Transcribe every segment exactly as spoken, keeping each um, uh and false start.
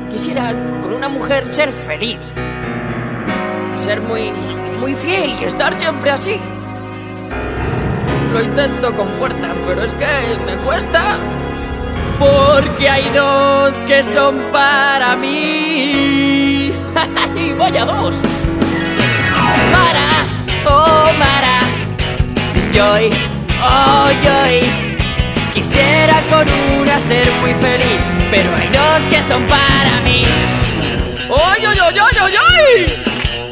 Quisiera con una mujer ser feliz, ser muy, muy fiel y estar siempre así. Lo intento con fuerza, pero es que me cuesta. Porque hay dos que son para mí. Y vaya dos. Mara, oh Mara, Joy, oh Joy. Quisiera con una ser muy feliz, pero hay dos que son para mí. ¡Oy, oy, oy, oy, oy, oy!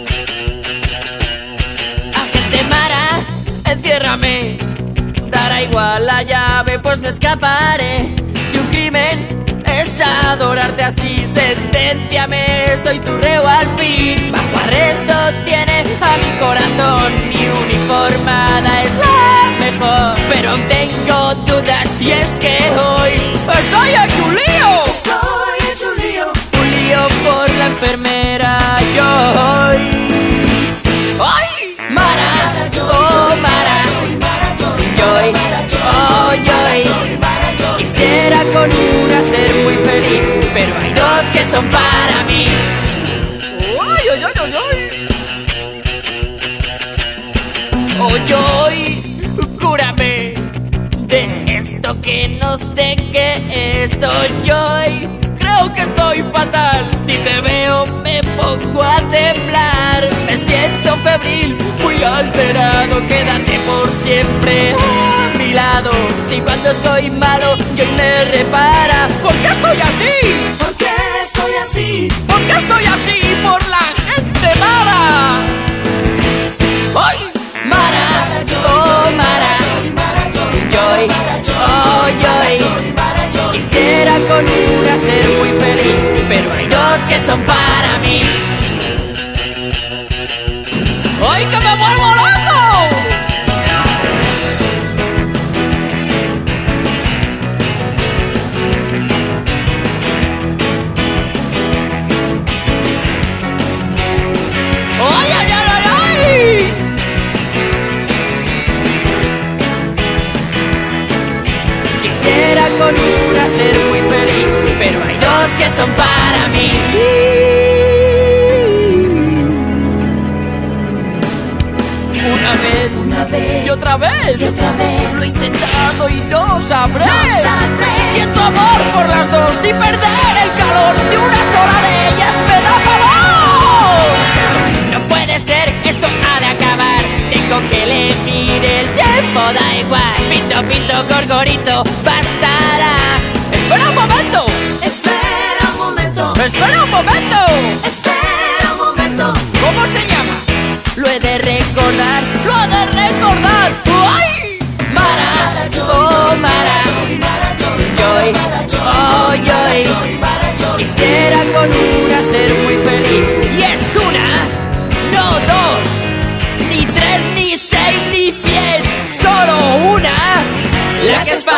Agente Mara, enciérrame. Dará igual la llave, pues no escaparé. Si un crimen es adorarte así, senténciame, soy tu reo al fin. Bajo arresto tiene a mi corazón, mi uniformada es la mejor. Pero aún tengo dudas y es que hoy estoy hecho un lío. Estoy hecho un lío. Un lío por la enfermera Joy. ¡Ay! Mara, oh Mara, Joy, oh Joy. Quisiera con una ser muy feliz, pero hay dos que son para mí. ¡Ay, ay, ay, ay, ay! Oh Joy, cúrame de esto que no sé qué es. Oh Joy, creo que estoy fatal. Si te veo me pongo a temblar. Me siento febril, muy alterado. Quédate por siempre a mi lado. Si cuando estoy malo Joy me repara. ¿Por qué estoy así? ¿Por qué estoy así? ¿Por qué estoy así? Por la gente mala. ¡Ay! Mara, oh Mara, Joy, oh Joy. Quisiera con una ser muy feliz, pero hay dos que son para mí. ¡Ay, que me vuelvo loco! ¡Ay, ay, ay, ay, ay! Quisiera con una ser muy feliz, pero hay dos que son para mí. Una vez, Una vez y otra vez, y otra vez. lo he intentado y no sabré. No sabré. Siento amor por las dos y perder el calor de una sola de ellas me da pavor. No puede ser, esto ha de acabar. Tengo que elegir, el tiempo da igual. Pinto, pinto, gorgorito, bastará. Espera un momento, Espera un momento. espera un momento. Espera un momento. ¿Cómo se llama? Lo he de recordar, lo he de recordar. ¡Ay! Mara, oh Mara, Joy, oh Joy. Quisiera con una ser muy feliz. Y es una, no dos, ni tres, ni seis, ni cien. Solo una, la que es fácil.